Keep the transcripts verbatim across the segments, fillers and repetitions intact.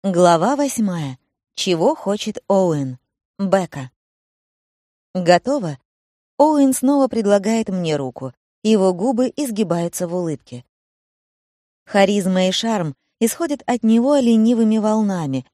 Глава восьмая. Чего хочет Оуэн? Бека. Готово? Оуэн снова предлагает мне руку. Его губы изгибаются в улыбке. Харизма и шарм исходят от него ленивыми волнами,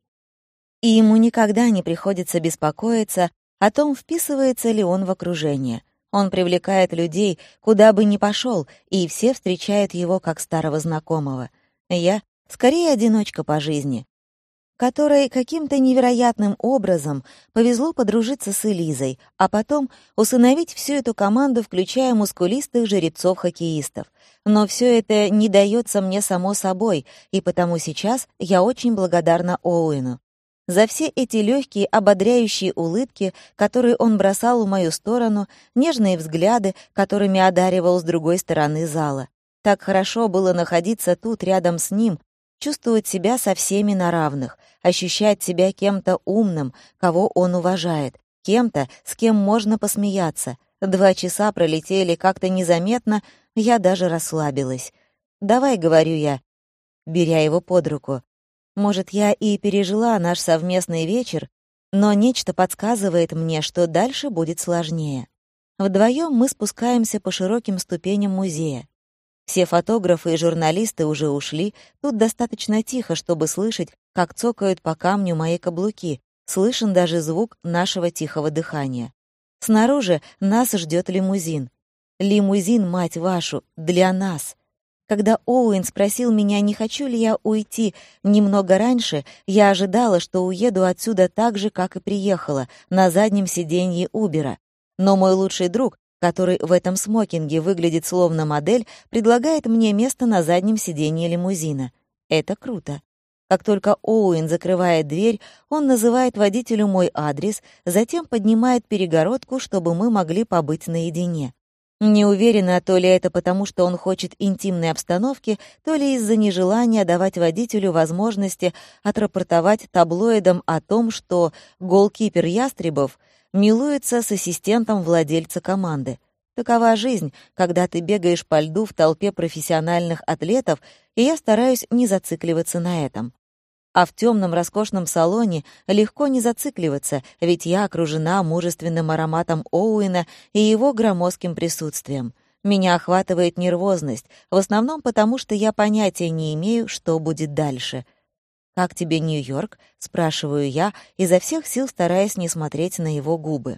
и ему никогда не приходится беспокоиться о том, вписывается ли он в окружение. Он привлекает людей, куда бы ни пошел, и все встречают его как старого знакомого. Я скорее одиночка по жизни, которой каким-то невероятным образом повезло подружиться с Элизой, а потом усыновить всю эту команду, включая мускулистых жеребцов-хоккеистов. Но все это не дается мне само собой, и потому сейчас я очень благодарна Оуэну за все эти легкие, ободряющие улыбки, которые он бросал в мою сторону, нежные взгляды, которыми одаривал с другой стороны зала. Так хорошо было находиться тут, рядом с ним, чувствовать себя со всеми на равных, ощущать себя кем-то умным, кого он уважает, кем-то, с кем можно посмеяться. Два часа пролетели как-то незаметно, я даже расслабилась. «Давай», — говорю я, беря его под руку. Может, я и пережила наш совместный вечер, но нечто подсказывает мне, что дальше будет сложнее. Вдвоем мы спускаемся по широким ступеням музея. Все фотографы и журналисты уже ушли, тут достаточно тихо, чтобы слышать, как цокают по камню мои каблуки, слышен даже звук нашего тихого дыхания. Снаружи нас ждет лимузин. Лимузин, мать вашу, для нас. Когда Оуэн спросил меня, не хочу ли я уйти немного раньше, я ожидала, что уеду отсюда так же, как и приехала, на заднем сиденье Убера. Но мой лучший друг, который в этом смокинге выглядит словно модель, предлагает мне место на заднем сиденье лимузина. Это круто. Как только Оуэн закрывает дверь, он называет водителю мой адрес, затем поднимает перегородку, чтобы мы могли побыть наедине. Не уверена, то ли это потому, что он хочет интимной обстановки, то ли из-за нежелания давать водителю возможности отрапортовать таблоидам о том, что голкипер Ястребов милуется с ассистентом владельца команды. Такова жизнь, когда ты бегаешь по льду в толпе профессиональных атлетов, и я стараюсь не зацикливаться на этом. А в темном роскошном салоне легко не зацикливаться, ведь я окружена мужественным ароматом Оуэна и его громоздким присутствием. Меня охватывает нервозность, в основном потому, что я понятия не имею, что будет дальше. «Как тебе Нью-Йорк?» — спрашиваю я, изо всех сил стараясь не смотреть на его губы.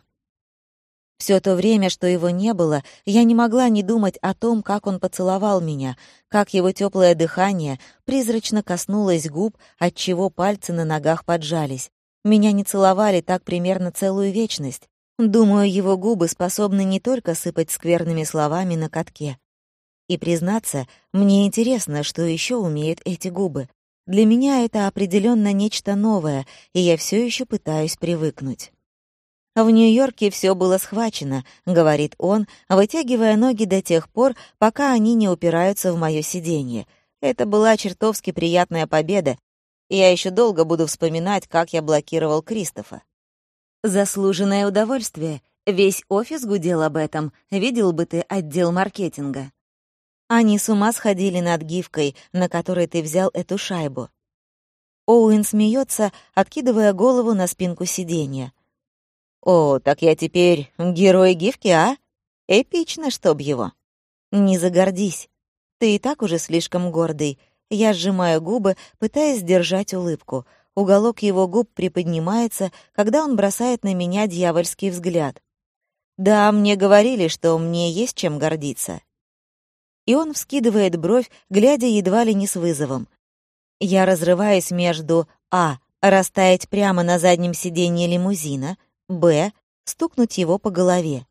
Все то время, что его не было, я не могла не думать о том, как он поцеловал меня, как его теплое дыхание призрачно коснулось губ, отчего пальцы на ногах поджались. Меня не целовали так примерно целую вечность. Думаю, его губы способны не только сыпать скверными словами на катке. И, признаться, мне интересно, что еще умеют эти губы. Для меня это определенно нечто новое, и я все еще пытаюсь привыкнуть. «В Нью-Йорке все было схвачено», — говорит он, вытягивая ноги до тех пор, пока они не упираются в мое сиденье. «Это была чертовски приятная победа, и я еще долго буду вспоминать, как я блокировал Кристофа». «Заслуженное удовольствие. Весь офис гудел об этом. Видел бы ты отдел маркетинга. Они с ума сходили над гифкой, на которой ты взял эту шайбу». Оуэн смеется, откидывая голову на спинку сиденья. «О, так я теперь герой гифки, а? Эпично, чтоб его». «Не загордись. Ты и так уже слишком гордый». Я сжимаю губы, пытаясь сдержать улыбку. Уголок его губ приподнимается, когда он бросает на меня дьявольский взгляд. «Да, мне говорили, что мне есть чем гордиться». И он вскидывает бровь, глядя едва ли не с вызовом. Я разрываюсь между а. растаять прямо на заднем сиденье лимузина, б. стукнуть его по голове.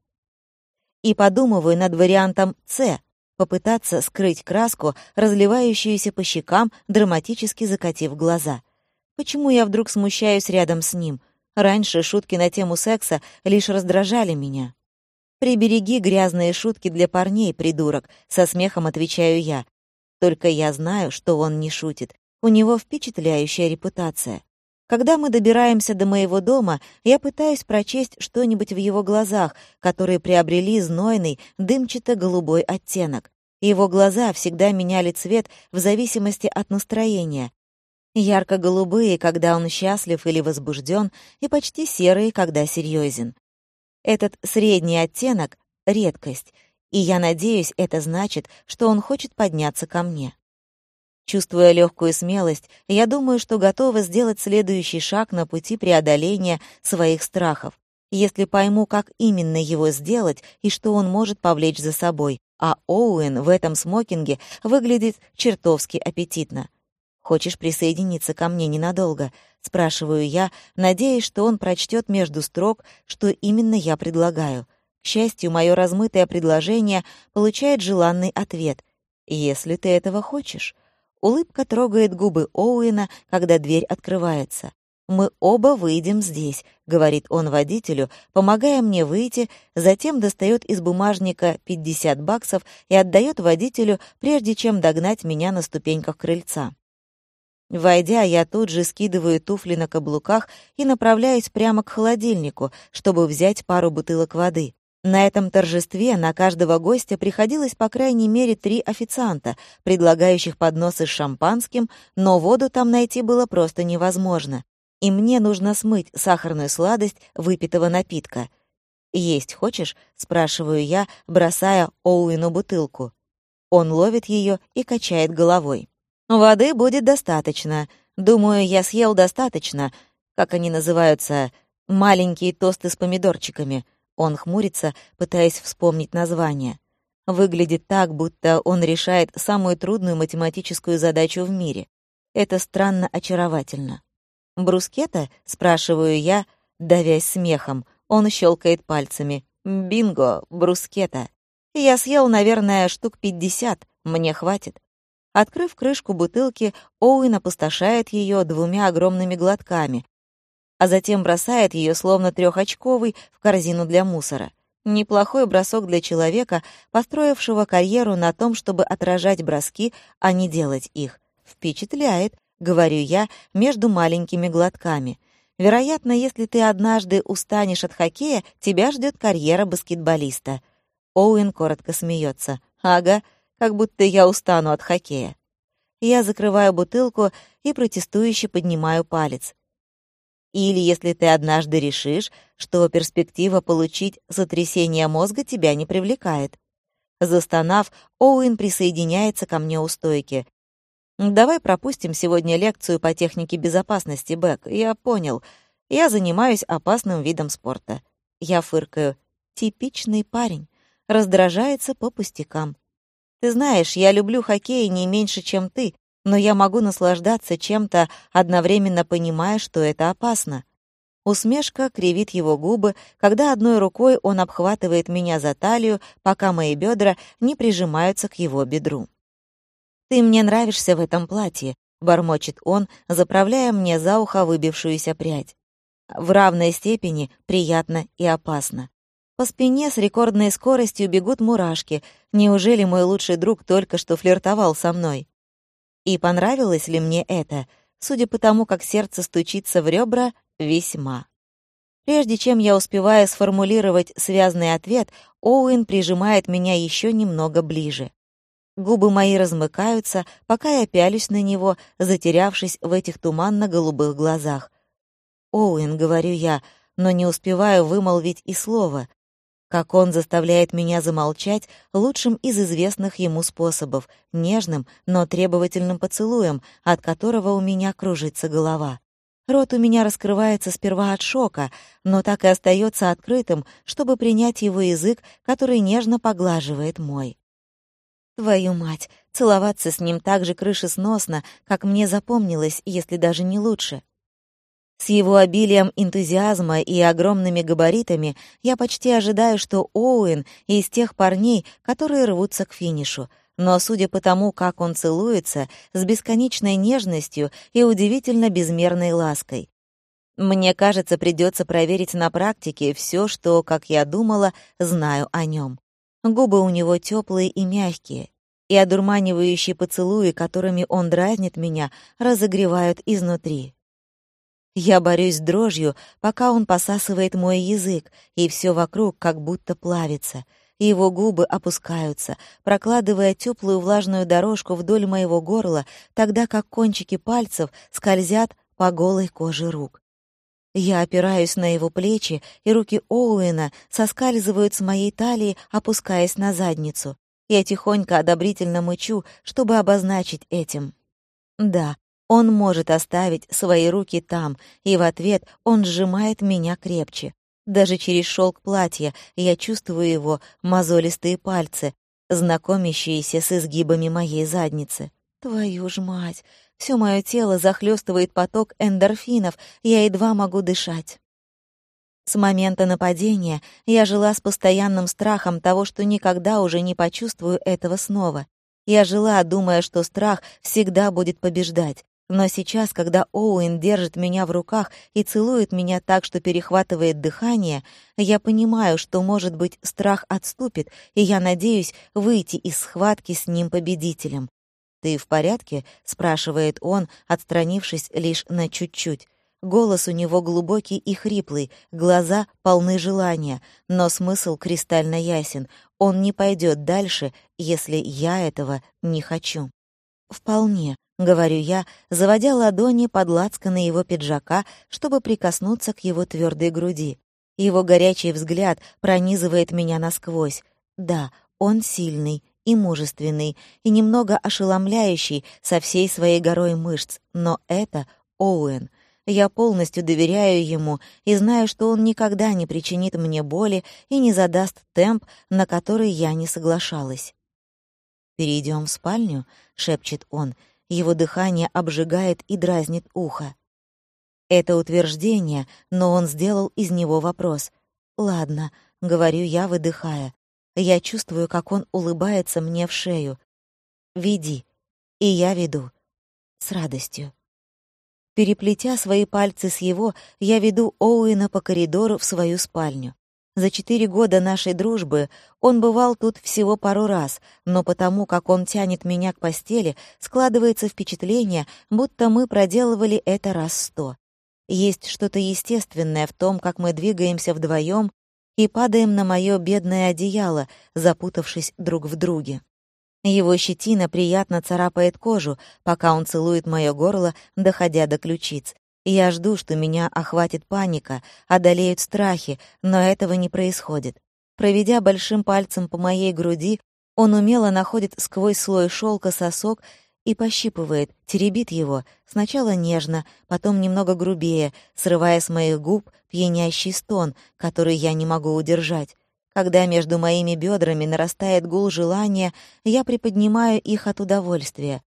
И подумываю над вариантом С. попытаться скрыть краску, разливающуюся по щекам, драматически закатив глаза. Почему я вдруг смущаюсь рядом с ним? Раньше шутки на тему секса лишь раздражали меня. «Прибереги грязные шутки для парней, придурок», — со смехом отвечаю я. Только я знаю, что он не шутит. У него впечатляющая репутация. Когда мы добираемся до моего дома, я пытаюсь прочесть что-нибудь в его глазах, которые приобрели знойный, дымчато-голубой оттенок. Его глаза всегда меняли цвет в зависимости от настроения. Ярко-голубые, когда он счастлив или возбужден, и почти серые, когда серьезен. Этот средний оттенок — редкость, и я надеюсь, это значит, что он хочет подняться ко мне. Чувствуя легкую смелость, я думаю, что готова сделать следующий шаг на пути преодоления своих страхов, если пойму, как именно его сделать и что он может повлечь за собой, а Оуэн в этом смокинге выглядит чертовски аппетитно. «Хочешь присоединиться ко мне ненадолго?» — спрашиваю я, надеясь, что он прочтет между строк, что именно я предлагаю. К счастью, мое размытое предложение получает желанный ответ. «Если ты этого хочешь». Улыбка трогает губы Оуэна, когда дверь открывается. «Мы оба выйдем здесь», — говорит он водителю, помогая мне выйти, затем достает из бумажника пятьдесят баксов и отдает водителю, прежде чем догнать меня на ступеньках крыльца. Войдя, я тут же скидываю туфли на каблуках и направляюсь прямо к холодильнику, чтобы взять пару бутылок воды. На этом торжестве на каждого гостя приходилось по крайней мере три официанта, предлагающих подносы с шампанским, но воду там найти было просто невозможно. И мне нужно смыть сахарную сладость выпитого напитка. «Есть хочешь?» — спрашиваю я, бросая Оуэну бутылку. Он ловит ее и качает головой. «Воды будет достаточно. Думаю, я съел достаточно. Как они называются? Маленькие тосты с помидорчиками». Он хмурится, пытаясь вспомнить название. Выглядит так, будто он решает самую трудную математическую задачу в мире. Это странно очаровательно. «Брускетта?» — спрашиваю я, давясь смехом. Он щелкает пальцами. «Бинго, брускетта. Я съел, наверное, штук пятьдесят. Мне хватит». Открыв крышку бутылки, Оуэн опустошает ее двумя огромными глотками, а затем бросает ее, словно трехочковый, в корзину для мусора. Неплохой бросок для человека, построившего карьеру на том, чтобы отражать броски, а не делать их. «Впечатляет», — говорю я между маленькими глотками. «Вероятно, если ты однажды устанешь от хоккея, тебя ждет карьера баскетболиста». Оуэн коротко смеется. «Ага, как будто я устану от хоккея». Я закрываю бутылку и протестующе поднимаю палец. Или если ты однажды решишь, что перспектива получить сотрясение мозга тебя не привлекает. Застонав, Оуэн присоединяется ко мне у стойки. «Давай пропустим сегодня лекцию по технике безопасности, Бэк. Я понял. Я занимаюсь опасным видом спорта». Я фыркаю. Типичный парень. Раздражается по пустякам. «Ты знаешь, я люблю хоккей не меньше, чем ты, но я могу наслаждаться чем-то, одновременно понимая, что это опасно». Усмешка кривит его губы, когда одной рукой он обхватывает меня за талию, пока мои бедра не прижимаются к его бедру. «Ты мне нравишься в этом платье», — бормочет он, заправляя мне за ухо выбившуюся прядь. В равной степени приятно и опасно. По спине с рекордной скоростью бегут мурашки. Неужели мой лучший друг только что флиртовал со мной? И понравилось ли мне это? Судя по тому, как сердце стучится в ребра, весьма. Прежде чем я успеваю сформулировать связный ответ, Оуэн прижимает меня еще немного ближе. Губы мои размыкаются, пока я пялюсь на него, затерявшись в этих туманно-голубых глазах. «Оуэн», — говорю я, но не успеваю вымолвить и слова. Как он заставляет меня замолчать лучшим из известных ему способов, нежным, но требовательным поцелуем, от которого у меня кружится голова. Рот у меня раскрывается сперва от шока, но так и остается открытым, чтобы принять его язык, который нежно поглаживает мой. Твою мать, целоваться с ним так же крышесносно, как мне запомнилось, если даже не лучше. С его обилием энтузиазма и огромными габаритами я почти ожидаю, что Оуэн из тех парней, которые рвутся к финишу. Но судя по тому, как он целуется, с бесконечной нежностью и удивительно безмерной лаской. Мне кажется, придется проверить на практике все, что, как я думала, знаю о нем. Губы у него теплые и мягкие, и одурманивающие поцелуи, которыми он дразнит меня, разогревают изнутри. Я борюсь с дрожью, пока он посасывает мой язык, и все вокруг как будто плавится. Его губы опускаются, прокладывая теплую влажную дорожку вдоль моего горла, тогда как кончики пальцев скользят по голой коже рук. Я опираюсь на его плечи, и руки Оуэна соскальзывают с моей талии, опускаясь на задницу. Я тихонько одобрительно мычу, чтобы обозначить этим. Да, он может оставить свои руки там, и в ответ он сжимает меня крепче. Даже через шелк платья я чувствую его мозолистые пальцы, знакомящиеся с изгибами моей задницы. Твою ж мать! Всё моё тело захлёстывает поток эндорфинов, я едва могу дышать. С момента нападения я жила с постоянным страхом того, что никогда уже не почувствую этого снова. Я жила, думая, что страх всегда будет побеждать. Но сейчас, когда Оуэн держит меня в руках и целует меня так, что перехватывает дыхание, я понимаю, что, может быть, страх отступит, и я надеюсь выйти из схватки с ним победителем. «Ты в порядке?» — спрашивает он, отстранившись лишь на чуть-чуть. Голос у него глубокий и хриплый, глаза полны желания, но смысл кристально ясен. Он не пойдет дальше, если я этого не хочу. «Вполне», — говорю я, заводя ладони под лацканы его пиджака, чтобы прикоснуться к его твердой груди. Его горячий взгляд пронизывает меня насквозь. Да, он сильный и мужественный, и немного ошеломляющий со всей своей горой мышц, но это Оуэн. Я полностью доверяю ему и знаю, что он никогда не причинит мне боли и не задаст темп, на который я не соглашалась. «Перейдем в спальню?» — шепчет он. Его дыхание обжигает и дразнит ухо. Это утверждение, но он сделал из него вопрос. «Ладно», — говорю я, выдыхая. Я чувствую, как он улыбается мне в шею. «Веди». И я веду. С радостью. Переплетя свои пальцы с его, я веду Оуэна по коридору в свою спальню. За четыре года нашей дружбы он бывал тут всего пару раз, но потому, как он тянет меня к постели, складывается впечатление, будто мы проделывали это раз сто. Есть что-то естественное в том, как мы двигаемся вдвоем и падаем на моё бедное одеяло, запутавшись друг в друге. Его щетина приятно царапает кожу, пока он целует моё горло, доходя до ключиц. Я жду, что меня охватит паника, одолеют страхи, но этого не происходит. Проведя большим пальцем по моей груди, он умело находит сквозь слой шелка сосок и пощипывает, теребит его, сначала нежно, потом немного грубее, срывая с моих губ пьянящий стон, который я не могу удержать. Когда между моими бедрами нарастает гул желания, я приподнимаю их от удовольствия.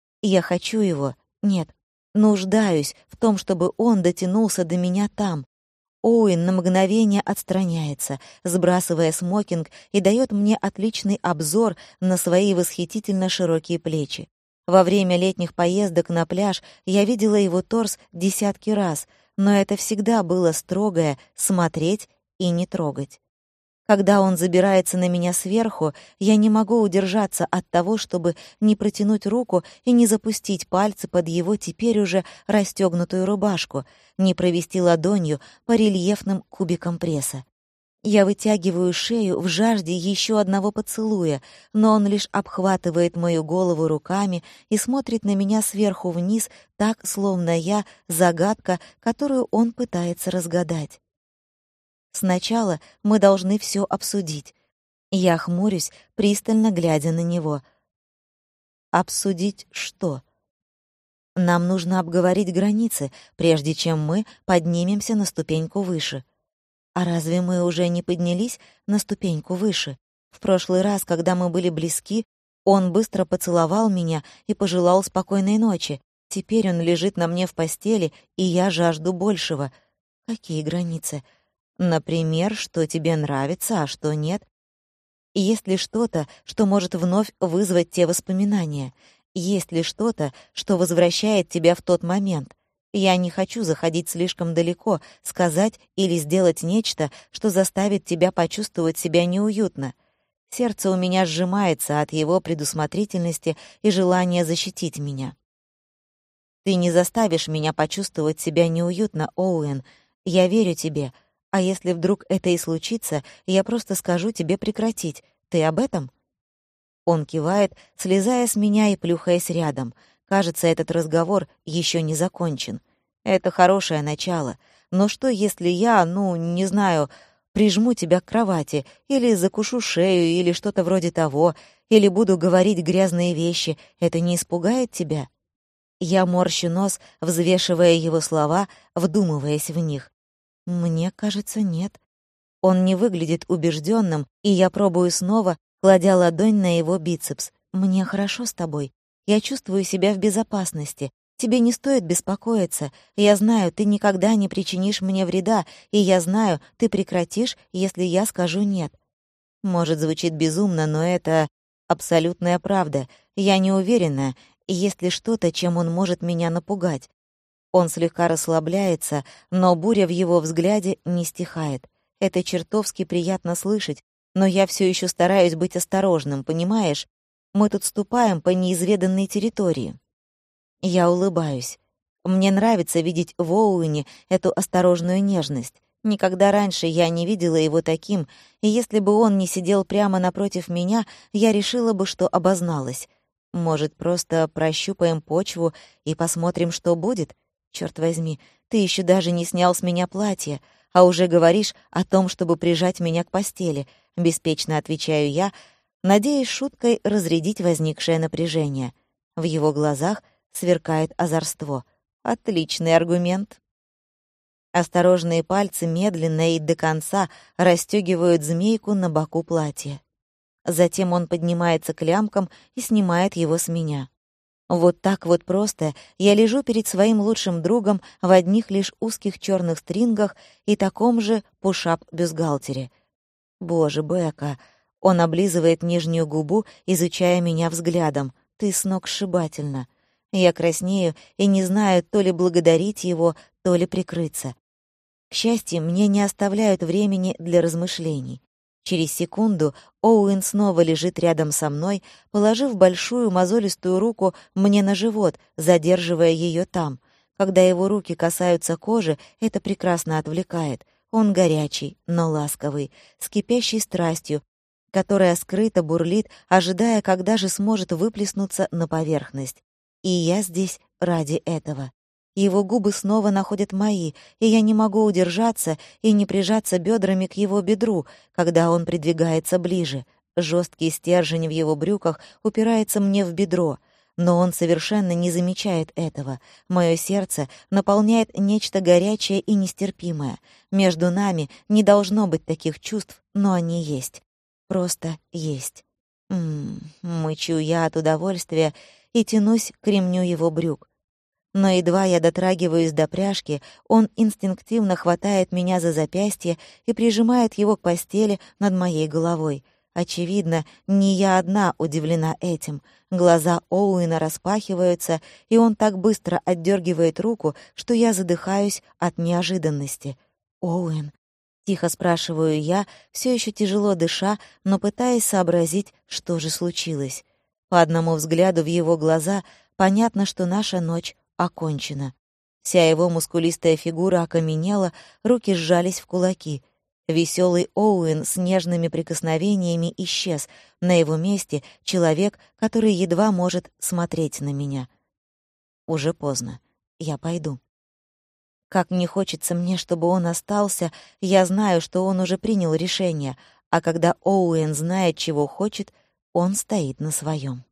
Я хочу его, нет, нуждаюсь в том, чтобы он дотянулся до меня там. Оуэн на мгновение отстраняется, сбрасывая смокинг, и дает мне отличный обзор на свои восхитительно широкие плечи. Во время летних поездок на пляж я видела его торс десятки раз, но это всегда было строгое «смотреть и не трогать». Когда он забирается на меня сверху, я не могу удержаться от того, чтобы не протянуть руку и не запустить пальцы под его теперь уже расстёгнутую рубашку, не провести ладонью по рельефным кубикам пресса. Я вытягиваю шею в жажде еще одного поцелуя, но он лишь обхватывает мою голову руками и смотрит на меня сверху вниз, так, словно я — загадка, которую он пытается разгадать. Сначала мы должны все обсудить. Я хмурюсь, пристально глядя на него. Обсудить что? Нам нужно обговорить границы, прежде чем мы поднимемся на ступеньку выше. А разве мы уже не поднялись на ступеньку выше? В прошлый раз, когда мы были близки, он быстро поцеловал меня и пожелал спокойной ночи. Теперь он лежит на мне в постели, и я жажду большего. Какие границы? Например, что тебе нравится, а что нет? Есть ли что-то, что может вновь вызвать те воспоминания? Есть ли что-то, что возвращает тебя в тот момент? Я не хочу заходить слишком далеко, сказать или сделать нечто, что заставит тебя почувствовать себя неуютно. Сердце у меня сжимается от его предусмотрительности и желания защитить меня. Ты не заставишь меня почувствовать себя неуютно, Оуэн. Я верю тебе. А если вдруг это и случится, я просто скажу тебе прекратить. Ты об этом?» Он кивает, слезая с меня и плюхаясь рядом. Кажется, этот разговор еще не закончен. Это хорошее начало. Но что, если я, ну, не знаю, прижму тебя к кровати, или закушу шею, или что-то вроде того, или буду говорить грязные вещи? Это не испугает тебя?» Я морщу нос, взвешивая его слова, вдумываясь в них. «Мне кажется, нет». Он не выглядит убежденным, и я пробую снова, кладя ладонь на его бицепс. «Мне хорошо с тобой. Я чувствую себя в безопасности. Тебе не стоит беспокоиться. Я знаю, ты никогда не причинишь мне вреда, и я знаю, ты прекратишь, если я скажу «нет». Может, звучит безумно, но это абсолютная правда. Я не уверена, есть ли что-то, чем он может меня напугать. Он слегка расслабляется, но буря в его взгляде не стихает. Это чертовски приятно слышать, но я все еще стараюсь быть осторожным, понимаешь? Мы тут ступаем по неизведанной территории. Я улыбаюсь. Мне нравится видеть в Оуэне эту осторожную нежность. Никогда раньше я не видела его таким, и если бы он не сидел прямо напротив меня, я решила бы, что обозналась. Может, просто прощупаем почву и посмотрим, что будет? Черт возьми, ты еще даже не снял с меня платье, а уже говоришь о том, чтобы прижать меня к постели. Беспечно отвечаю я, надеясь шуткой разрядить возникшее напряжение. В его глазах сверкает озорство. Отличный аргумент. Осторожные пальцы медленно и до конца расстёгивают змейку на боку платья. Затем он поднимается к лямкам и снимает его с меня. Вот так вот просто я лежу перед своим лучшим другом в одних лишь узких черных стрингах и таком же пушап-бюстгальтере. Боже, Бека! Он облизывает нижнюю губу, изучая меня взглядом. Ты сногсшибательна. Я краснею и не знаю, то ли благодарить его, то ли прикрыться. К счастью, мне не оставляют времени для размышлений. Через секунду Оуэн снова лежит рядом со мной, положив большую мозолистую руку мне на живот, задерживая ее там. Когда его руки касаются кожи, это прекрасно отвлекает. Он горячий, но ласковый, с кипящей страстью, которая скрыто бурлит, ожидая, когда же сможет выплеснуться на поверхность. И я здесь ради этого. Его губы снова находят мои, и я не могу удержаться и не прижаться бедрами к его бедру, когда он придвигается ближе. Жесткий стержень в его брюках упирается мне в бедро, но он совершенно не замечает этого. Мое сердце наполняет нечто горячее и нестерпимое. Между нами не должно быть таких чувств, но они есть. Просто есть. М-м, мычу я от удовольствия и тянусь к ремню его брюк. Но едва я дотрагиваюсь до пряжки, он инстинктивно хватает меня за запястье и прижимает его к постели над моей головой. Очевидно, не я одна удивлена этим. Глаза Оуэна распахиваются, и он так быстро отдергивает руку, что я задыхаюсь от неожиданности. «Оуэн?» — тихо спрашиваю я, все еще тяжело дыша, но пытаясь сообразить, что же случилось. По одному взгляду в его глаза понятно, что наша ночь окончена. Вся его мускулистая фигура окаменела, руки сжались в кулаки. Веселый Оуэн с нежными прикосновениями исчез. На его месте человек, который едва может смотреть на меня. Уже поздно. Я пойду. Как не хочется мне, чтобы он остался, я знаю, что он уже принял решение, а когда Оуэн знает, чего хочет, он стоит на своем.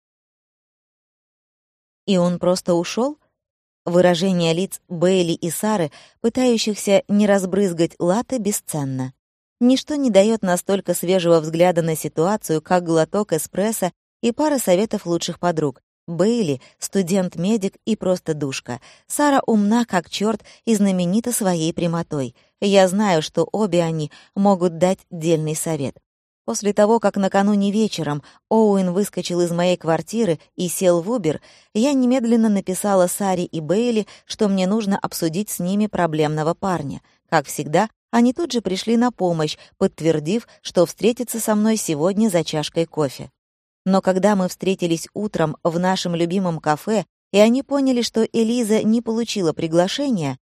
И он просто ушел? Выражение лиц Бейли и Сары, пытающихся не разбрызгать латте, бесценно. Ничто не дает настолько свежего взгляда на ситуацию, как глоток эспрессо и пара советов лучших подруг. Бейли — студент-медик и просто душка. Сара умна как чёрт и знаменита своей прямотой. Я знаю, что обе они могут дать дельный совет. После того, как накануне вечером Оуэн выскочил из моей квартиры и сел в Убер, я немедленно написала Саре и Бейли, что мне нужно обсудить с ними проблемного парня. Как всегда, они тут же пришли на помощь, подтвердив, что встретятся со мной сегодня за чашкой кофе. Но когда мы встретились утром в нашем любимом кафе, и они поняли, что Элиза не получила приглашения,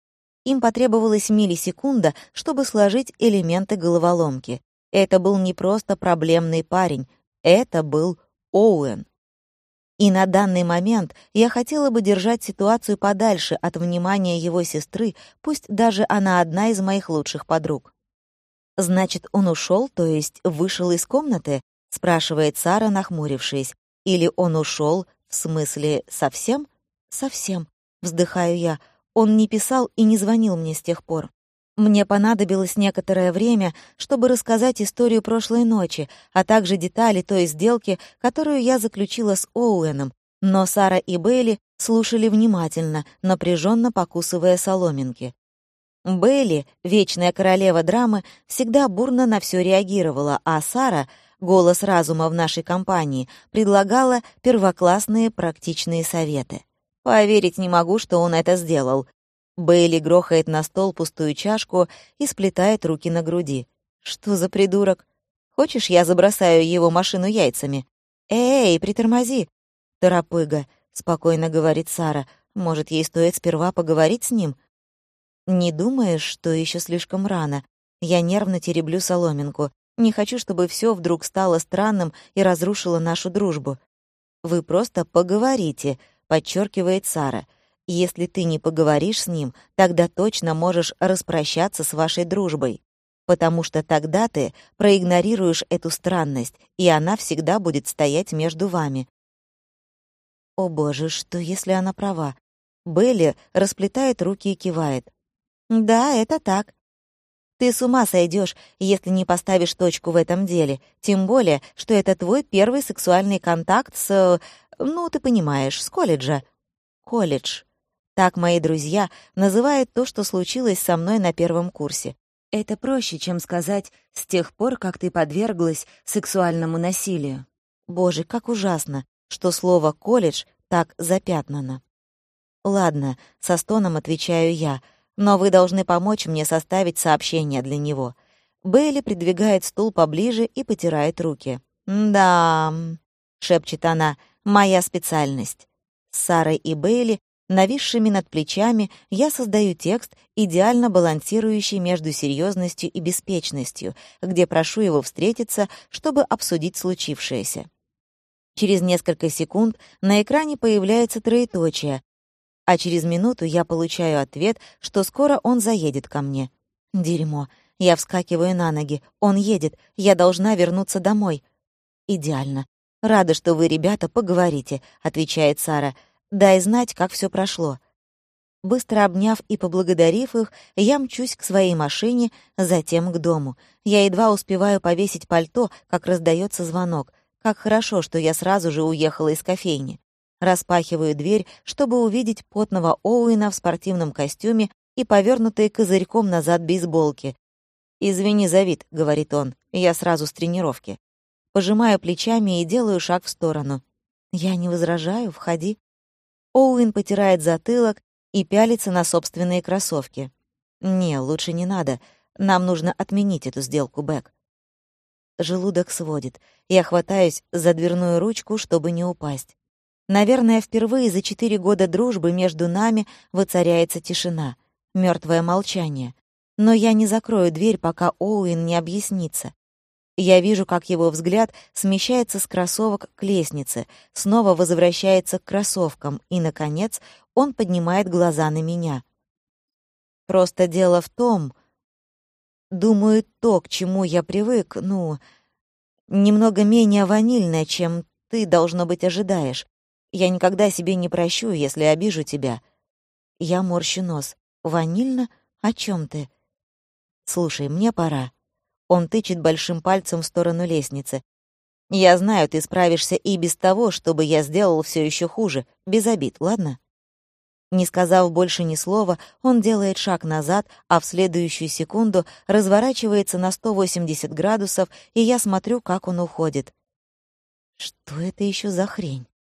Им потребовалась миллисекунда, чтобы сложить элементы головоломки. Это был не просто проблемный парень, это был Оуэн. И на данный момент я хотела бы держать ситуацию подальше от внимания его сестры, пусть даже она одна из моих лучших подруг. «Значит, он ушел, то есть вышел из комнаты?» — спрашивает Сара, нахмурившись. «Или он ушел, в смысле, совсем?» «Совсем», — вздыхаю я. «Он не писал и не звонил мне с тех пор. Мне понадобилось некоторое время, чтобы рассказать историю прошлой ночи, а также детали той сделки, которую я заключила с Оуэном, но Сара и Бейли слушали внимательно, напряженно покусывая соломинки. Бейли, вечная королева драмы, всегда бурно на все реагировала, а Сара, голос разума в нашей компании, предлагала первоклассные практичные советы. Поверить не могу, что он это сделал. Бейли грохает на стол пустую чашку и сплетает руки на груди. Что за придурок? Хочешь, я забросаю его машину яйцами? Эй, притормози, торопыга, спокойно говорит Сара. Может, ей стоит сперва поговорить с ним? Не думаешь, что еще слишком рано? Я нервно тереблю соломинку. Не хочу, чтобы все вдруг стало странным и разрушило нашу дружбу. Вы просто поговорите, подчеркивает Сара. Если ты не поговоришь с ним, тогда точно можешь распрощаться с вашей дружбой, потому что тогда ты проигнорируешь эту странность, и она всегда будет стоять между вами. О боже, что если она права? Белли расплетает руки и кивает. Да, это так. Ты с ума сойдешь, если не поставишь точку в этом деле, тем более, что это твой первый сексуальный контакт с... ну, ты понимаешь, с колледжа. Колледж. Так мои друзья называют то, что случилось со мной на первом курсе. Это проще, чем сказать «с тех пор, как ты подверглась сексуальному насилию». Боже, как ужасно, что слово «колледж» так запятнано. Ладно, со стоном отвечаю я, но вы должны помочь мне составить сообщение для него. Бейли придвигает стул поближе и потирает руки. «Да», — шепчет она, — «моя специальность». С Сарой и Бейли, нависшими над плечами, я создаю текст, идеально балансирующий между серьезностью и беспечностью, где прошу его встретиться, чтобы обсудить случившееся. Через несколько секунд на экране появляется троеточие, а через минуту я получаю ответ, что скоро он заедет ко мне. Дерьмо. Я вскакиваю на ноги. Он едет. Я должна вернуться домой. Идеально. «Рада, что вы, ребята, поговорите», — отвечает Сара. «Дай знать, как все прошло». Быстро обняв и поблагодарив их, я мчусь к своей машине, затем к дому. Я едва успеваю повесить пальто, как раздается звонок. Как хорошо, что я сразу же уехала из кофейни. Распахиваю дверь, чтобы увидеть потного Оуэна в спортивном костюме и повернутой козырьком назад бейсболки. «Извини за вид», — говорит он, — «я сразу с тренировки». Пожимаю плечами и делаю шаг в сторону. «Я не возражаю, входи». Оуэн потирает затылок и пялится на собственные кроссовки. «Не, лучше не надо. Нам нужно отменить эту сделку, Бэк». Желудок сводит. Я хватаюсь за дверную ручку, чтобы не упасть. Наверное, впервые за четыре года дружбы между нами воцаряется тишина, мертвое молчание. Но я не закрою дверь, пока Оуэн не объяснится. Я вижу, как его взгляд смещается с кроссовок к лестнице, снова возвращается к кроссовкам, и, наконец, он поднимает глаза на меня. Просто дело в том, думаю, то, к чему я привык, ну, немного менее ванильное, чем ты, должно быть, ожидаешь. Я никогда себе не прощу, если обижу тебя. Я морщу нос. Ванильно? О чем ты? Слушай, мне пора. Он тычет большим пальцем в сторону лестницы. «Я знаю, ты справишься и без того, чтобы я сделал все еще хуже. Без обид, ладно?» Не сказав больше ни слова, он делает шаг назад, а в следующую секунду разворачивается на сто восемьдесят градусов, и я смотрю, как он уходит. Что это еще за хрень?